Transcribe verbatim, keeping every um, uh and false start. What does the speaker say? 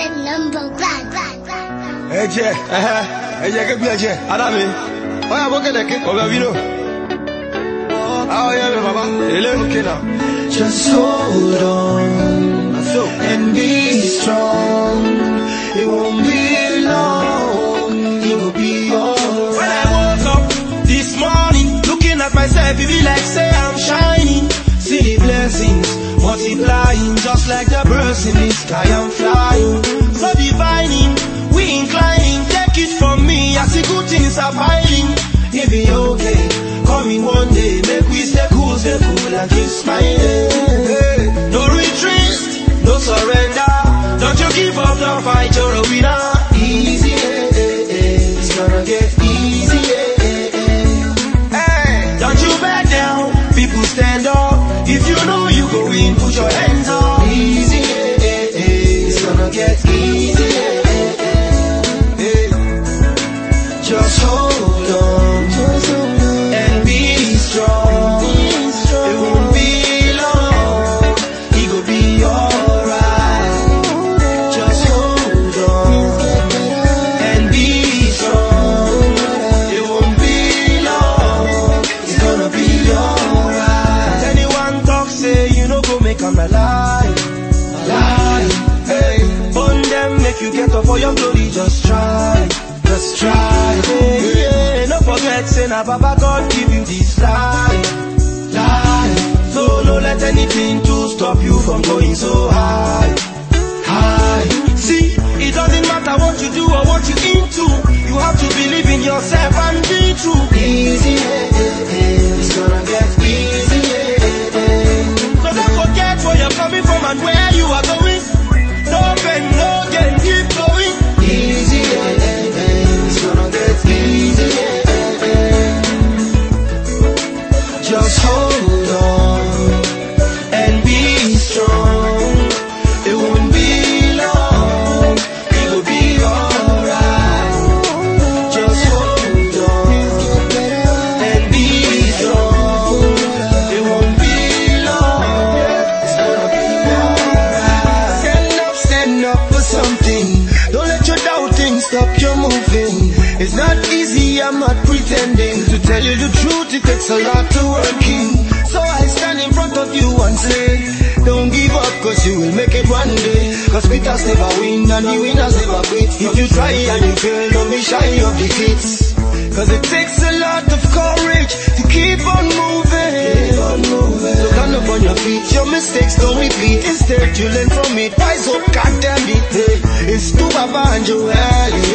the number one. Hey, Jay, hey, Jay, get me a Jay. Adami, why am I going to get over you? Oh, yeah, Baba. Okay, now. Just hold on and be strong. It won't be long. It will be alright. When I woke up this morning, looking at myself, it be like say I'm shining. See the blessings multiplying, just like the birds in the sky. I'm flying, so divining, we inclining. Take it from me, I see good things are piling. It be okay, coming one day, make we stay cool, stay cool and keep smiling. Hey, no retreat, no surrender. Don't you give up, don't fight, you're a winner. Easy, eh, eh, eh. It's gonna get easy, eh, eh, eh. Hey, don't you back down, people stand up. If you know you go in, put your hands up. Easy, eh, eh, eh. It's gonna get easy, eh, eh, eh. Hey. Just hold on, just hold on and be strong. Be strong. It won't be long, it will be alright. Just hold on and be strong. It won't be long, it's gonna be alright. Anyone talk say you no go make am a lie, lie. Hey, burn them, make you get up for your glory. Just try, just try. Hey, yeah, no forget say na Baba God give you this life, life. So no let anything to stop you from going so high, high. See, it doesn't matter what you do or what you into. You have to believe in yourself and be true. Easy, eh, eh, eh. It's gonna get easy, eh, eh, eh. So don't forget where you're coming from and where you are going. No pain, no gain, keep going. Easy, eh, eh, eh. It's gonna get easy, eh, eh, eh. Just hold on and be strong. It won't be long, it will be alright. Just hold on and be strong. It won't be long, it's gonna be alright. Stand up, stand up for something. Don't let your doubting stop you moving. It's not easy, I'm not pretending. To tell you the truth, it takes a lot to work in. So I stand in front of you and say, don't give up, cause you will make it one day. Cause quitters never win and the winners never quit. If you try and you fail, don't be shy of defeats. Cause it takes a lot of courage to keep on moving, keep on moving. So stand up on your feet, your mistakes don't repeat. Instead you learn from it, rise up, God damn it. Hey, it's to Baba and Joel.